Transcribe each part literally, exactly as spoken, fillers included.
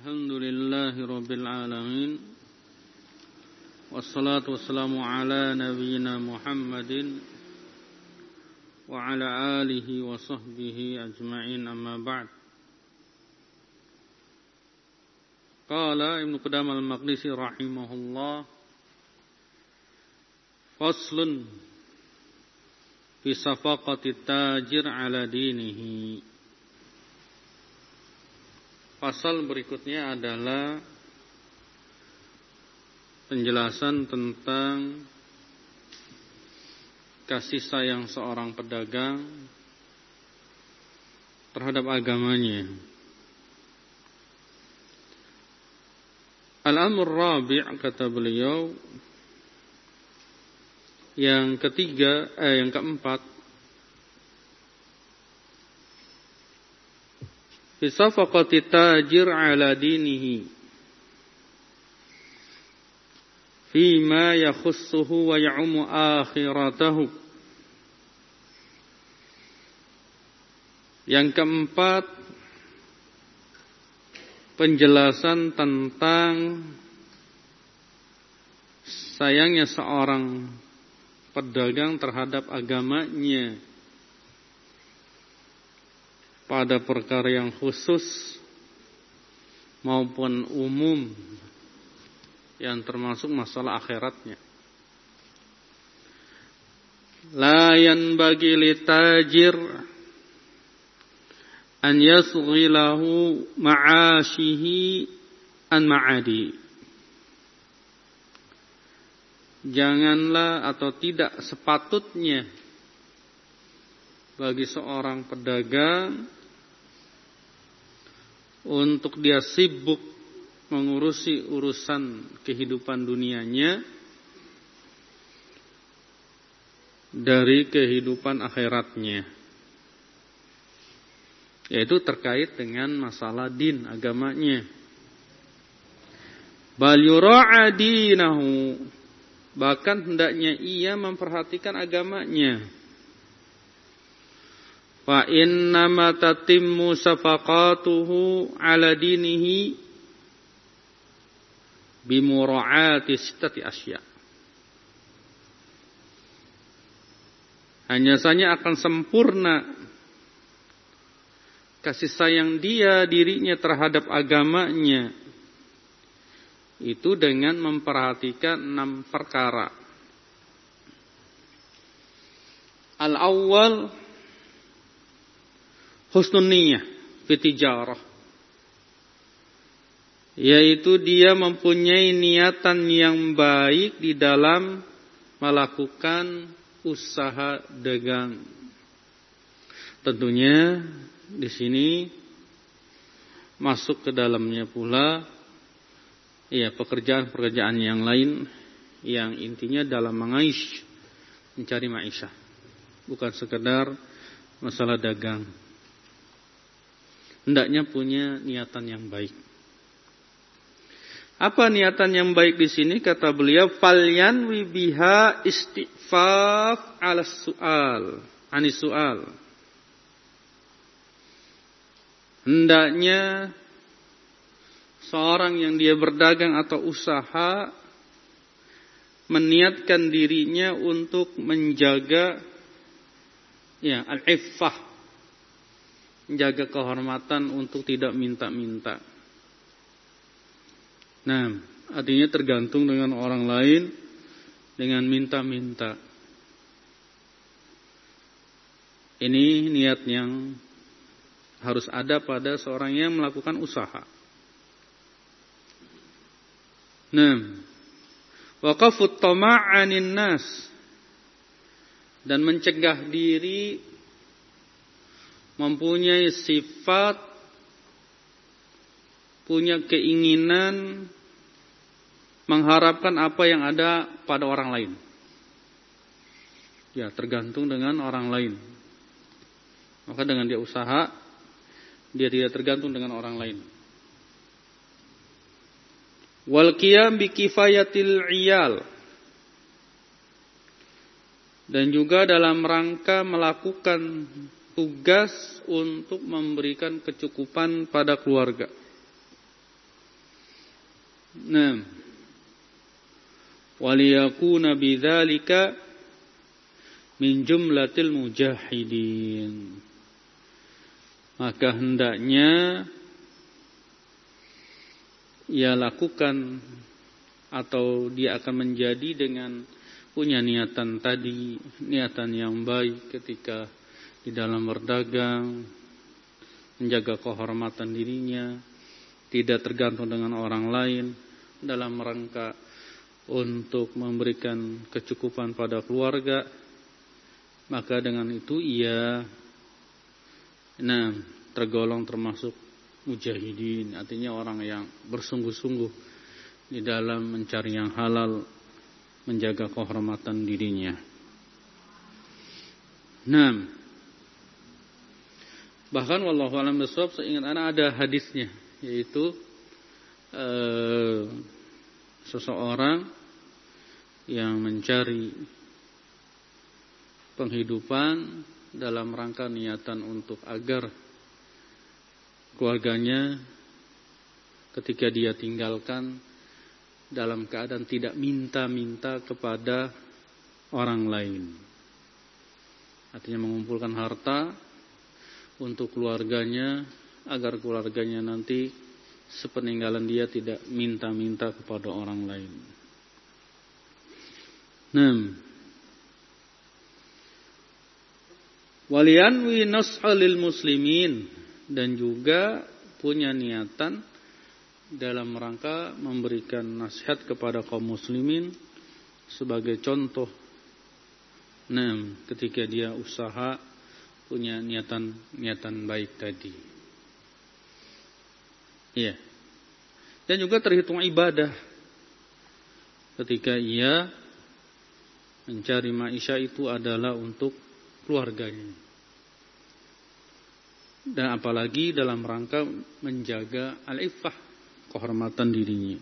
Alhamdulillahi Rabbil Alamin. Wassalatu wassalamu ala nabiyyina Muhammadin wa ala alihi wa sahbihi ajma'in, amma ba'd. Qala Ibnu Qudamah al-Maqdisi rahimahullah, faslun fi safaqati tajir ala dinihi. Pasal berikutnya adalah penjelasan tentang kasih sayang seorang pedagang terhadap agamanya. Al-amr rabi', kata beliau, yang ketiga, eh yang keempat, fi safaqati tajir ala dinihi fima yakhussuhu wa ya'umu akhiratahu. Yang keempat, penjelasan tentang sayangnya seorang pedagang terhadap agamanya pada perkara yang khusus maupun umum yang termasuk masalah akhiratnya. La yanbaghi litajir an yasghilahu ma'ashihi an ma'adi. Janganlah atau tidak sepatutnya bagi seorang pedagang untuk dia sibuk mengurusi urusan kehidupan dunianya dari kehidupan akhiratnya, yaitu terkait dengan masalah din, agamanya. Bal yura'a dinahu, bahkan hendaknya ia memperhatikan agamanya. Fa innama tatimmu safaqatuhu ala dinihi bimura'ati sittati asya. Hanya saja akan sempurna kasih sayang dia dirinya terhadap agamanya itu dengan memperhatikan enam perkara. Al-awwal husnun niyah fi tijarah, yaitu dia mempunyai niatan yang baik di dalam melakukan usaha dagang. Tentunya di sini masuk ke dalamnya pula ya pekerjaan-pekerjaan yang lain yang intinya dalam mengaish, mencari maisha, bukan sekedar masalah dagang. Hendaknya punya niatan yang baik. Apa niatan yang baik di sini? Kata beliau, falyanwi biha istifaf ala su'al, anis su'al. Hendaknya seorang yang dia berdagang atau usaha meniatkan dirinya untuk menjaga ya al-iffah, menjaga kehormatan untuk tidak minta-minta. Nah, artinya tergantung dengan orang lain dengan minta-minta. Ini niat yang harus ada pada seorang yang melakukan usaha. Nah, waqafut tama'anin nas, dan mencegah diri mempunyai sifat, punya keinginan mengharapkan apa yang ada pada orang lain. Ya, tergantung dengan orang lain. Maka dengan dia usaha, dia tidak tergantung dengan orang lain. Wal qiyam bi kifayatil iyal, dan juga dalam rangka melakukan tugas untuk memberikan kecukupan pada keluarga. Nah, waliyakuna bidzalika min jumlatil mujahidin. Maka hendaknya ia lakukan atau dia akan menjadi dengan punya niatan tadi, niatan yang baik ketika di dalam berdagang, menjaga kehormatan dirinya, tidak tergantung dengan orang lain, dalam rangka untuk memberikan kecukupan pada keluarga. Maka dengan itu ia nah tergolong termasuk mujahidin, artinya orang yang bersungguh-sungguh di dalam mencari yang halal, menjaga kehormatan dirinya. Nah, bahkan wallahu a'lam bishawab, seingat ana ada hadisnya, yaitu eh, seseorang yang mencari penghidupan dalam rangka niatan untuk agar keluarganya ketika dia tinggalkan dalam keadaan tidak minta-minta kepada orang lain. Artinya mengumpulkan harta untuk keluarganya agar keluarganya nanti sepeninggalan dia tidak minta-minta kepada orang lain. Nah, waliyanwi nas'alil muslimin, dan juga punya niatan dalam rangka memberikan nasihat kepada kaum muslimin sebagai contoh. Nah, ketika dia usaha punya niatan niatan baik tadi. Iya. Dan juga terhitung ibadah ketika ia mencari maisha itu adalah untuk keluarganya. Dan apalagi dalam rangka menjaga al-iffah, kehormatan dirinya.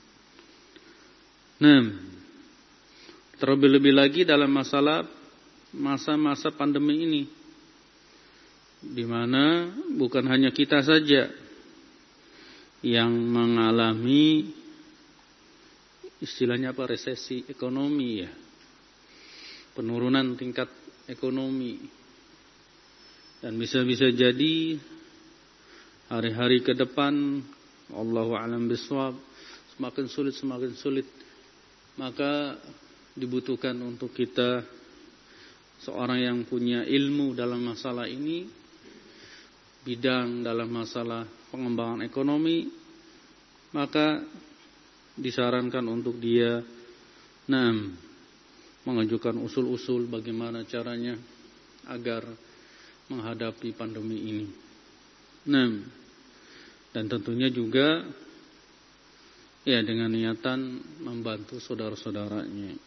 Nah, terlebih-lebih lagi dalam masalah masa-masa pandemi ini, di mana bukan hanya kita saja yang mengalami istilahnya apa, resesi ekonomi ya, penurunan tingkat ekonomi, dan bisa-bisa jadi hari-hari ke depan Allahu a'lam bishawab semakin sulit semakin sulit, maka dibutuhkan untuk kita seorang yang punya ilmu dalam masalah ini, bidang dalam masalah pengembangan ekonomi, maka disarankan untuk dia nah mengajukan usul-usul bagaimana caranya agar menghadapi pandemi ini. Nah, dan tentunya juga ya dengan niatan membantu saudara-saudaranya.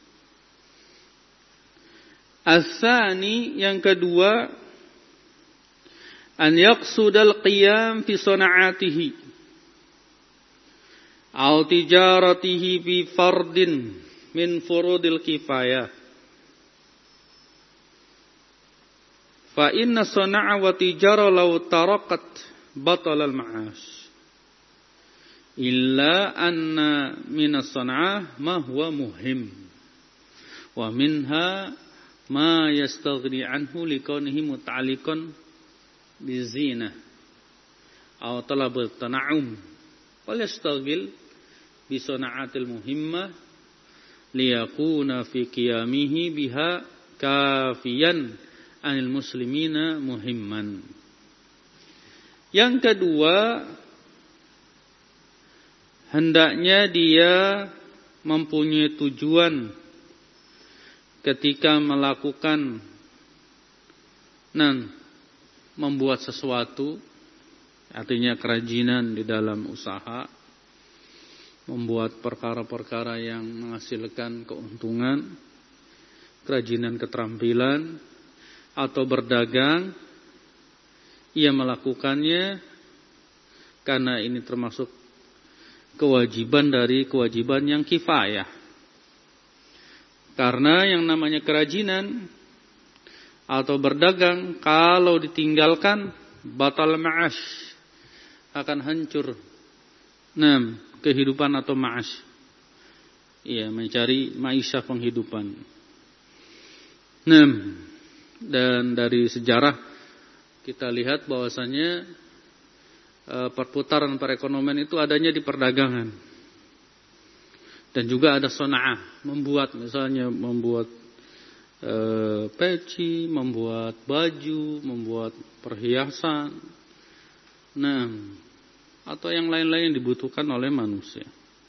As-sani, yang kedua, an yaqsudal qiyam fi sana'atihi aw tijaratihi bi fardin min furudil kifayah. Fa inna sana'a wa tijara law tarakat batal al-ma'ash. Illa anna minas sana'ah ma huwa muhim. Wa minha ma yastaghni anhu likawnihi muta'alliqan bizinah aw talab at-tana'um. Wal yastaghil bi sana'atil muhimmah liyakuna fi qiyamihi biha kafiyan anil muslimina muhimman. Yang kedua, hendaknya dia mempunyai tujuan ketika melakukan nan membuat sesuatu, artinya kerajinan di dalam usaha, membuat perkara-perkara yang menghasilkan keuntungan, kerajinan keterampilan, atau berdagang, ia melakukannya karena ini termasuk kewajiban dari kewajiban yang kifayah. Karena yang namanya kerajinan atau berdagang, kalau ditinggalkan batal ma'ash, akan hancur nah kehidupan atau ma'ash. Iya, mencari maisha penghidupan. Nah, dan dari sejarah kita lihat bahwasanya e, perputaran perekonomian itu adanya di perdagangan. Dan juga ada sona'ah, membuat misalnya membuat e, peci, membuat baju, membuat perhiasan. Nah, atau yang lain-lain yang dibutuhkan oleh manusia.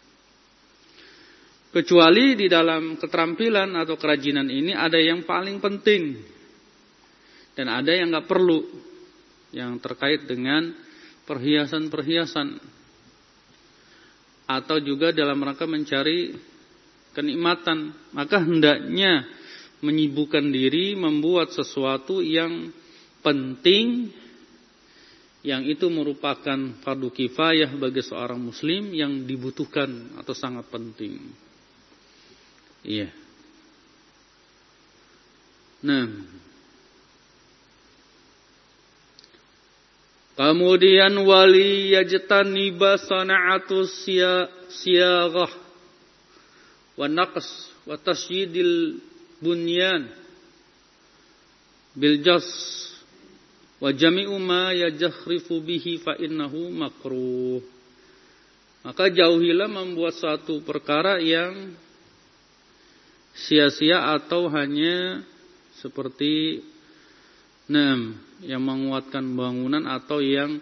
Kecuali di dalam keterampilan atau kerajinan ini ada yang paling penting dan ada yang nggak perlu, yang terkait dengan perhiasan-perhiasan atau juga dalam rangka mencari kenikmatan, maka hendaknya menyibukkan diri membuat sesuatu yang penting, yang itu merupakan fardu kifayah bagi seorang muslim yang dibutuhkan atau sangat penting. Iya. Nah, kemudian wali yajtaniba sana'atus siyaghah wa naqs wa tasydidil bunyan bil jas wa jami'u ma yajkhrifu bihi fa innahu makruh. Maka jauhilah membuat suatu perkara yang sia-sia atau hanya seperti enam yang menguatkan bangunan atau yang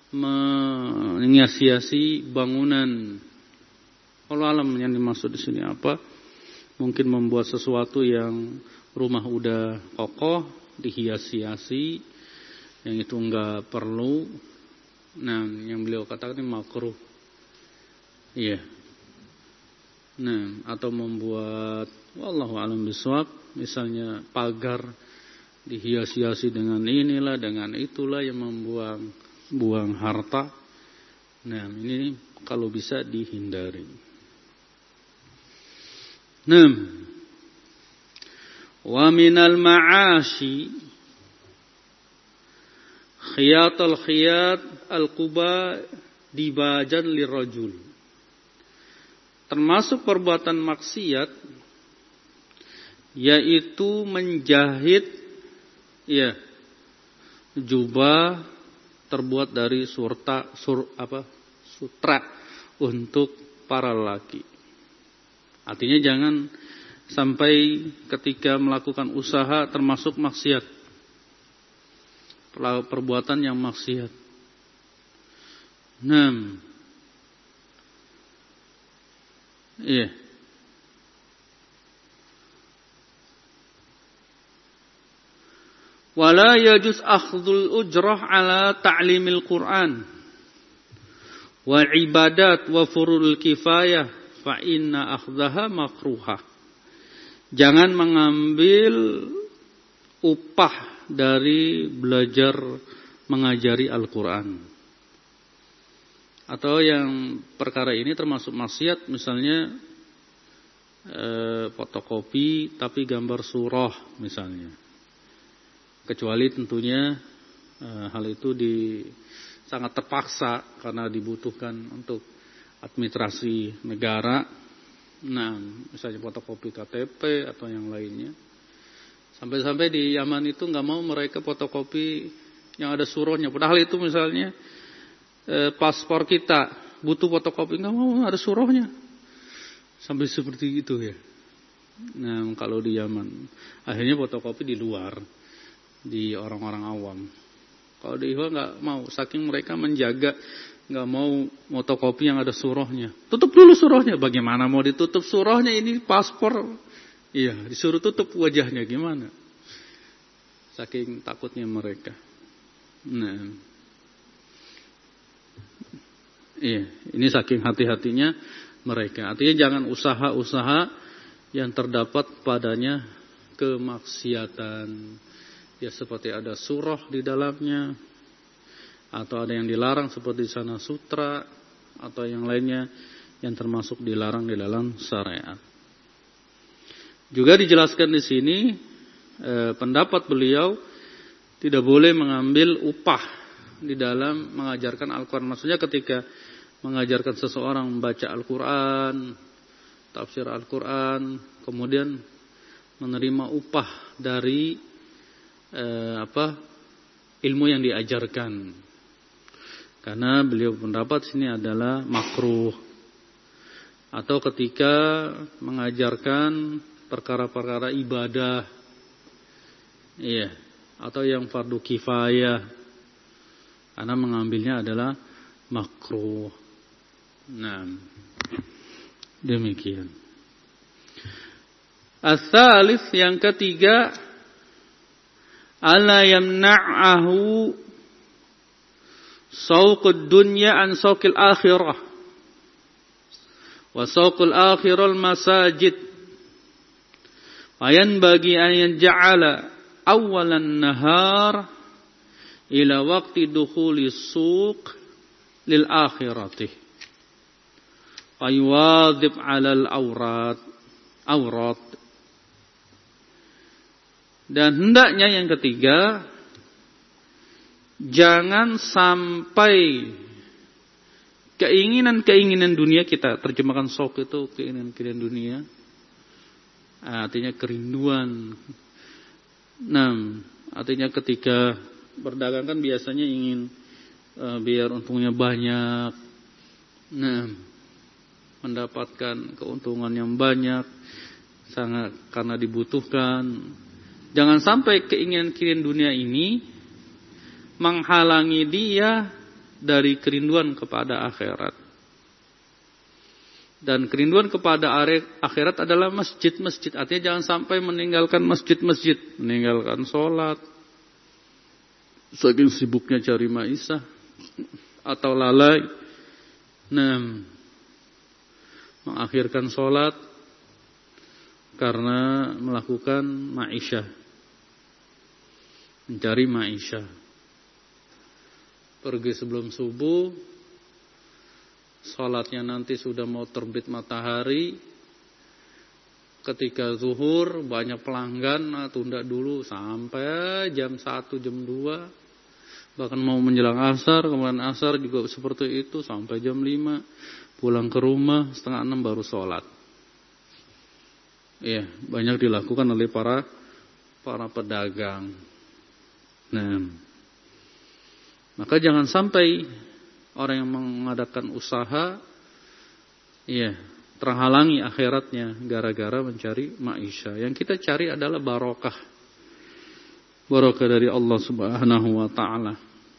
menghiasi bangunan. Kalau alam yang dimaksud di sini apa? Mungkin membuat sesuatu yang rumah udah kokoh dihias-hiasi, yang itu enggak perlu. Nah, yang beliau katakan ini makruh. Iya. Nah, atau membuat wallahu a'lam bishawab, misalnya pagar dihias-hiasi dengan inilah, dengan itulah yang membuang buang harta. Nah, ini kalau bisa dihindari. Nah, wa minal ma'ashi khiyatul khiyat al-quba dibajan lirajul. Termasuk perbuatan maksiat yaitu menjahit ya jubah terbuat dari surta sur apa sutra untuk para lelaki. Artinya jangan sampai ketika melakukan usaha termasuk maksiat, perbuatan yang maksiat. Nah, iya. Wala yajuz akhdhul ujrah ala ta'limil Qur'an wal ibadat wa furul kifayah fa inna akhdaha makruha. Jangan mengambil upah dari belajar mengajari Al-Qur'an. Atau yang perkara ini termasuk maksiat, misalnya eh, fotokopi tapi gambar surah misalnya. Kecuali tentunya eh, hal itu di sangat terpaksa karena dibutuhkan untuk administrasi negara. Nah, misalnya fotokopi K T P atau yang lainnya. Sampai-sampai di Yaman itu nggak mau mereka fotokopi yang ada surahnya. Padahal itu misalnya eh, paspor kita butuh fotokopi, nggak mau ada surahnya. Sampai seperti itu ya. Nah, kalau di Yaman akhirnya fotokopi di luar, di orang-orang awam. Kalau di Ikhwan nggak mau, saking mereka menjaga, nggak mau fotokopi yang ada surahnya. Tutup dulu surahnya. Bagaimana mau ditutup surahnya? Ini paspor, iya disuruh tutup wajahnya gimana? Saking takutnya mereka. Nah, iya ini saking hati-hatinya mereka. Artinya jangan usaha-usaha yang terdapat padanya kemaksiatan. Ya seperti ada surah di dalamnya, atau ada yang dilarang seperti sana sutra, atau yang lainnya yang termasuk dilarang di dalam syariat. Juga dijelaskan di sini eh, pendapat beliau tidak boleh mengambil upah di dalam mengajarkan Al-Quran. Maksudnya ketika mengajarkan seseorang membaca Al-Quran, tafsir Al-Quran, kemudian menerima upah dari eh, apa ilmu yang diajarkan. Karena beliau pendapat sini adalah makruh. Atau ketika mengajarkan perkara-perkara ibadah, iya, atau yang fardu kifayah, karena mengambilnya adalah makruh. Nah, demikian. As-salis, yang ketiga, alla yamna'ahu sauqud dunya an sauqil akhirah wa sauqul akhirul masajid. Ayan bagi an yaj'ala awalan nahar ila waqti dukhuli suq lil akhirati. Aywadhib 'alal aurat aurat. Dan hendaknya yang ketiga, jangan sampai keinginan-keinginan dunia, kita terjemahkan syauq itu keinginan-keinginan dunia, artinya kerinduan. Nah, artinya ketika berdagang kan biasanya ingin uh, biar untungnya banyak, nah, mendapatkan keuntungan yang banyak, sangat karena dibutuhkan. Jangan sampai keinginan-keinginan dunia ini menghalangi dia dari kerinduan kepada akhirat. Dan kerinduan kepada akhirat adalah masjid-masjid. Artinya jangan sampai meninggalkan masjid-masjid, meninggalkan sholat, saking sibuknya cari maisha, atau lalai, nah, mengakhirkan sholat karena melakukan maisha, mencari maisha. Pergi sebelum subuh, sholatnya nanti sudah mau terbit matahari. Ketika zuhur banyak pelanggan, nah, tunda dulu sampai jam satu, jam dua. Bahkan mau menjelang asar, kemudian asar juga seperti itu sampai jam lima. Pulang ke rumah setengah enam baru sholat. Iya, banyak dilakukan oleh para para pedagang. Nah, maka jangan sampai orang yang mengadakan usaha, iya, terhalangi akhiratnya gara-gara mencari maisha. Yang kita cari adalah barokah. Barokah dari Allah Subhanahu wa taala.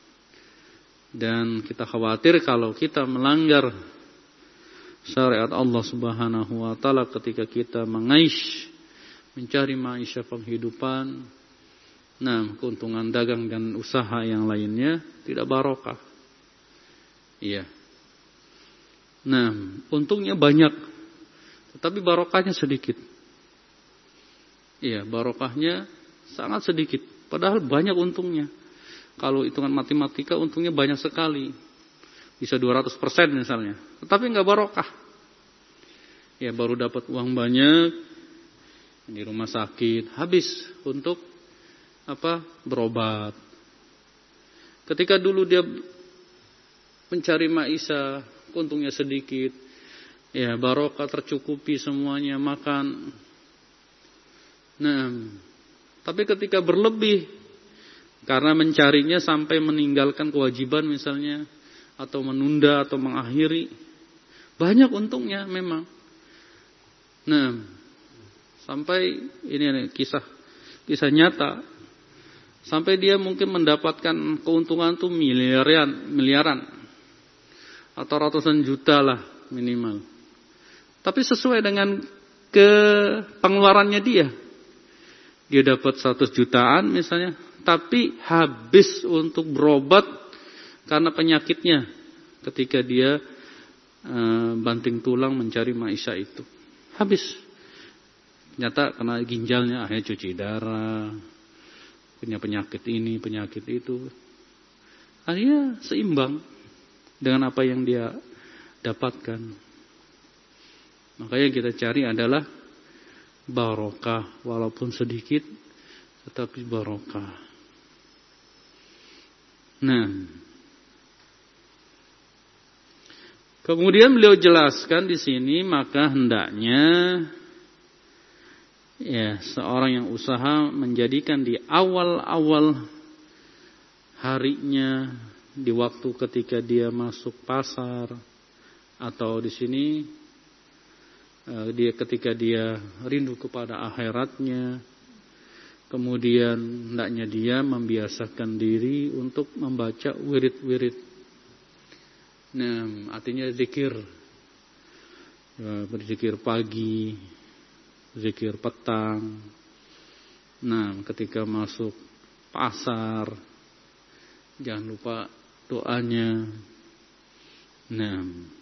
Dan kita khawatir kalau kita melanggar syariat Allah Subhanahu wa taala ketika kita mengaish, mencari maisha penghidupan, nah, keuntungan dagang dan usaha yang lainnya tidak barokah. Iya. Nah, untungnya banyak, tetapi barokahnya sedikit. Iya, barokahnya sangat sedikit, padahal banyak untungnya. Kalau hitungan matematika untungnya banyak sekali. Bisa dua ratus persen misalnya. Tetapi enggak barokah. Ya, baru dapat uang banyak di rumah sakit, habis untuk apa? Berobat. Ketika dulu dia mencari maisha, untungnya sedikit. Ya, barokah, tercukupi semuanya, makan. Nah, tapi ketika berlebih karena mencarinya sampai meninggalkan kewajiban misalnya, atau menunda atau mengakhiri, banyak untungnya memang. Nah, sampai ini nih, kisah kisah nyata, sampai dia mungkin mendapatkan keuntungan tuh miliaran, miliaran atau ratusan juta lah minimal. Tapi sesuai dengan ke pengeluarannya dia. Dia dapat seratus jutaan misalnya, tapi habis untuk berobat karena penyakitnya ketika dia e, banting tulang mencari maisha itu. Habis. Ternyata kena ginjalnya, akhirnya cuci darah, punya penyakit ini, penyakit itu. Akhirnya seimbang dengan apa yang dia dapatkan. Maka yang kita cari adalah barokah, walaupun sedikit, tetapi barokah. Nah, Kemudian beliau jelaskan di sini, maka hendaknya ya seorang yang usaha menjadikan di awal-awal harinya, di waktu ketika dia masuk pasar, atau di sini dia ketika dia rindu kepada akhiratnya, kemudian hendaknya dia membiasakan diri untuk membaca wirid-wirid. Nah, artinya zikir, ya, berzikir pagi, zikir petang. Nah, ketika masuk pasar, jangan lupa doanya. Nah,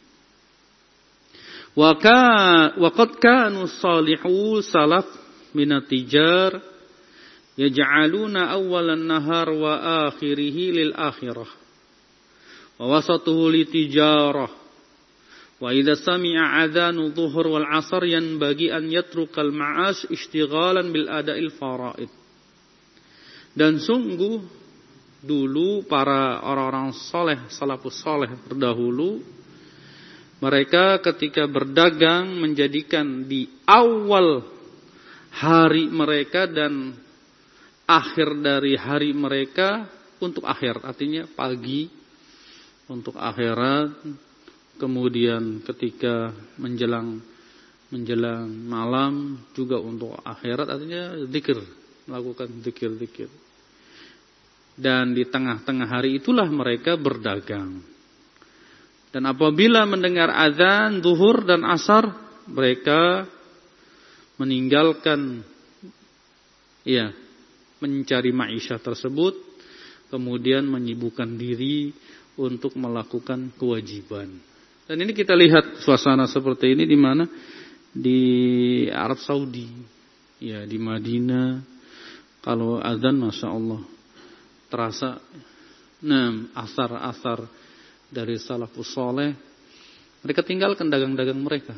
wa ka wa qad kanu salihu salaf min at-tijar yaj'aluna awwalan nahar wa akhirih lil akhirah wa wasatuhu li tijarah wa idza sami'a adzanu dhuhur wal 'asr yanbaghi an yatrukal ma'ash ishtighalan bil ada'il faraid. Dan sungguh dulu para orang-orang soleh, salafus soleh terdahulu, mereka ketika berdagang menjadikan di awal hari mereka dan akhir dari hari mereka untuk akhir, artinya pagi untuk akhirat, kemudian ketika menjelang menjelang malam juga untuk akhirat, artinya zikir, melakukan zikir-zikir. Dan di tengah-tengah hari itulah mereka berdagang. Dan apabila mendengar azan zuhur dan asar, mereka meninggalkan ya mencari maisha tersebut, kemudian menyibukkan diri untuk melakukan kewajiban. Dan ini kita lihat suasana seperti ini di mana? Di Arab Saudi, ya di Madinah. Kalau azan, masya Allah, terasa. Nah, asar-asar dari salafus soleh, mereka tinggalkan dagang-dagang mereka.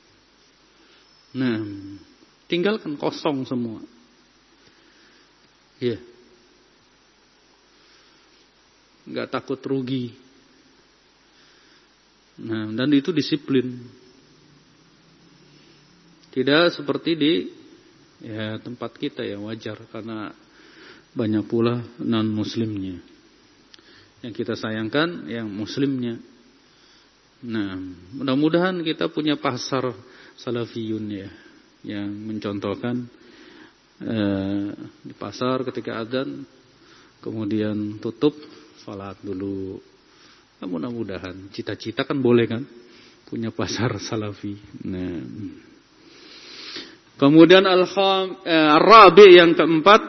Nah, tinggalkan, kosong semua. Ya. Yeah. Enggak takut rugi. Nah, dan itu disiplin. Tidak seperti di ya tempat kita ya, wajar karena banyak pula non muslimnya. Yang kita sayangkan yang muslimnya. Nah, mudah-mudahan kita punya pasar salafiyun ya, yang mencontohkan eh, di pasar ketika adzan kemudian tutup, salat dulu. Nah, mudah-mudahan, cita-cita kan boleh kan, punya pasar salafi. Nah, kemudian al-kham eh, ar-rabi yang keempat,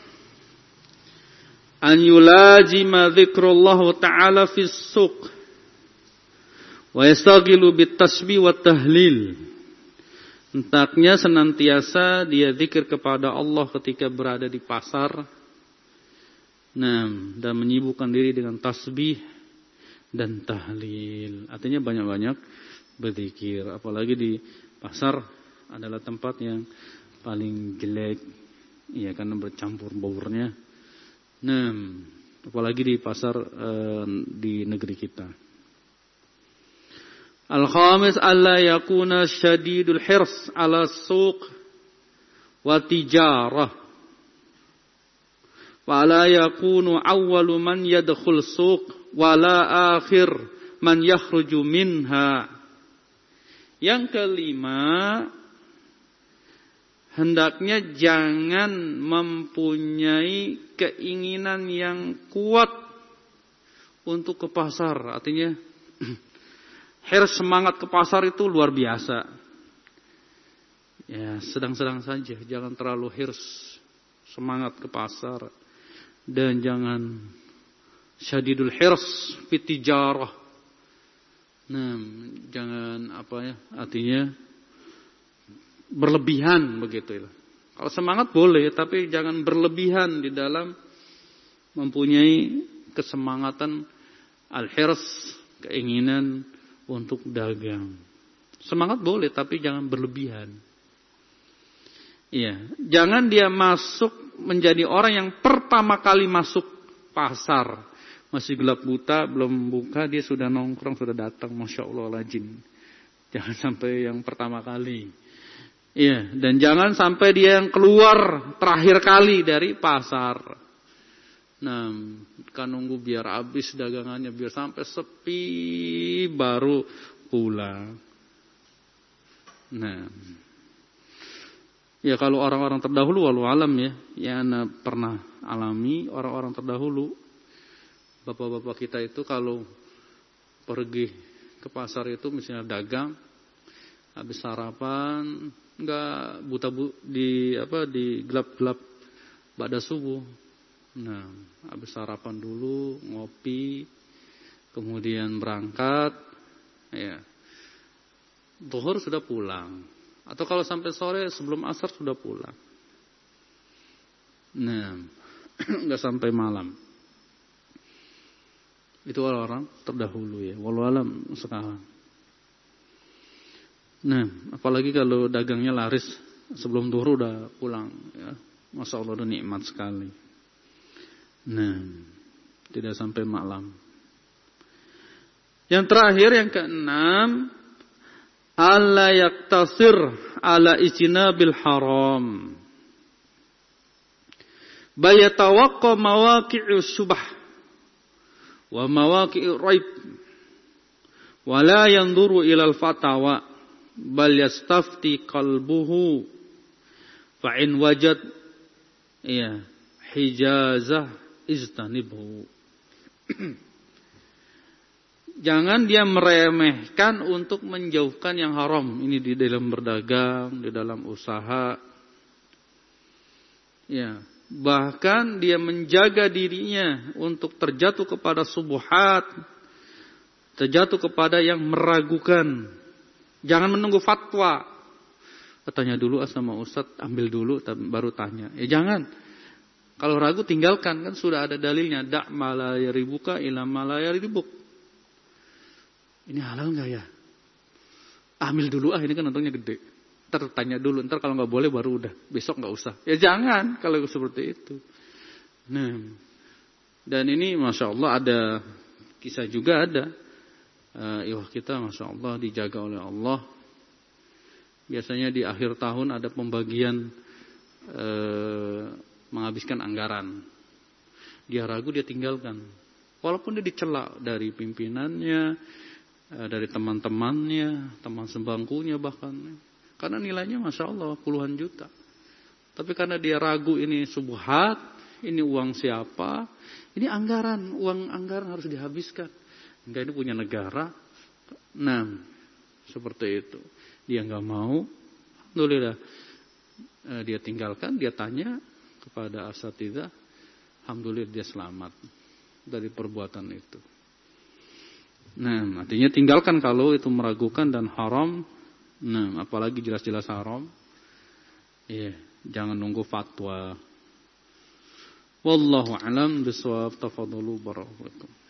an yulazima dzikrullah ta'ala fis suq wa yastaghilu bit tasbih wa tahlil. Hendaknya senantiasa dia zikir kepada Allah ketika berada di pasar. Nah, dan menyibukkan diri dengan tasbih dan tahlil. Artinya banyak-banyak berzikir. Apalagi di pasar adalah tempat yang paling jelek, ya karena bercampur baurnya. Nah, apalagi di pasar eh, di negeri kita. Al-khamis alla yakuna syadidul hirs ala suq wa tijarah. Wala yakunu awwalu man yadkhul suq wala akhir man yakhruju minha. Yang kelima, hendaknya jangan mempunyai keinginan yang kuat untuk ke pasar. Artinya hirs, semangat ke pasar itu luar biasa. Ya, sedang-sedang saja, jangan terlalu hirs semangat ke pasar. Dan jangan syadidul hirs fit tijarah. Nah, jangan apa ya, artinya berlebihan begitu ya. Kalau semangat boleh, tapi jangan berlebihan di dalam mempunyai kesemangatan al-hirs, keinginan untuk dagang. Semangat boleh, tapi jangan berlebihan. Iya, jangan dia masuk menjadi orang yang pertama kali masuk pasar, Masih gelap buta, belum buka, dia sudah nongkrong, sudah datang. Masya Allah, rajin. Jangan sampai yang pertama kali. Iya, dan jangan sampai dia yang keluar terakhir kali dari pasar. Nah, kan nunggu biar habis dagangannya, biar sampai sepi, baru pulang. Nah, ya kalau orang-orang terdahulu, walau alam ya, yang Anda pernah alami, orang-orang terdahulu, bapak-bapak kita itu kalau pergi ke pasar itu misalnya dagang, habis sarapan, enggak buta bu, di apa di gelap-gelap pada subuh. Nah, habis sarapan dulu, ngopi, kemudian berangkat, ya. Zuhur sudah pulang. Atau kalau sampai sore sebelum asar sudah pulang. Nah, enggak sampai malam. Itu orang-orang terdahulu ya. Walau alam sekarang. Nah, apalagi kalau dagangnya laris sebelum zuhur udah pulang ya. Masya Allah, udah nikmat sekali. Nah, tidak sampai malam. Yang terakhir, yang keenam, alla yaktasir ala ijtinabil haram. Bal yatawaqqa mawaqi'us syubah wa mawaqi'ir raib. Wa la yanzuru ilal fatawa bal yastafti qalbuhu fa in wajad ya hijazah istanibhu. Jangan dia meremehkan untuk menjauhkan yang haram. Ini di dalam berdagang, di dalam usaha. Ya, bahkan dia menjaga dirinya untuk terjatuh kepada subuhat, terjatuh kepada yang meragukan. Jangan menunggu fatwa. Tanya dulu sama Ustaz, ambil dulu baru tanya. Ya jangan. Kalau ragu tinggalkan, kan sudah ada dalilnya. Da' ma la yaribuka ila ma la yaribuk. Ini halal enggak ya? Ambil dulu ah, ini kan untungnya gede. Ntar tanya dulu, ntar kalau enggak boleh baru udah. Besok enggak usah. Ya jangan kalau seperti itu. Nah, dan ini Masya Allah ada kisah juga ada. Uh, Iwah kita Masya Allah dijaga oleh Allah. Biasanya di akhir tahun ada pembagian uh, menghabiskan anggaran. Dia ragu, dia tinggalkan. Walaupun dia dicela dari pimpinannya, dari teman-temannya, teman sebangkunya bahkan. Karena nilainya Masya Allah puluhan juta. Tapi karena dia ragu ini subhat, ini uang siapa, ini anggaran, uang anggaran harus dihabiskan. Enggak, ini punya negara. Nah, seperti itu. Dia enggak mau, alhamdulillah. Dia tinggalkan, dia tanya kepada asatidzah, alhamdulillah dia selamat dari perbuatan itu. Nah, artinya tinggalkan kalau itu meragukan dan haram. Nah, apalagi jelas-jelas haram. Iya, jangan nunggu fatwa. Wallahu a'lam bishawab. Tafadhalu barakallahu.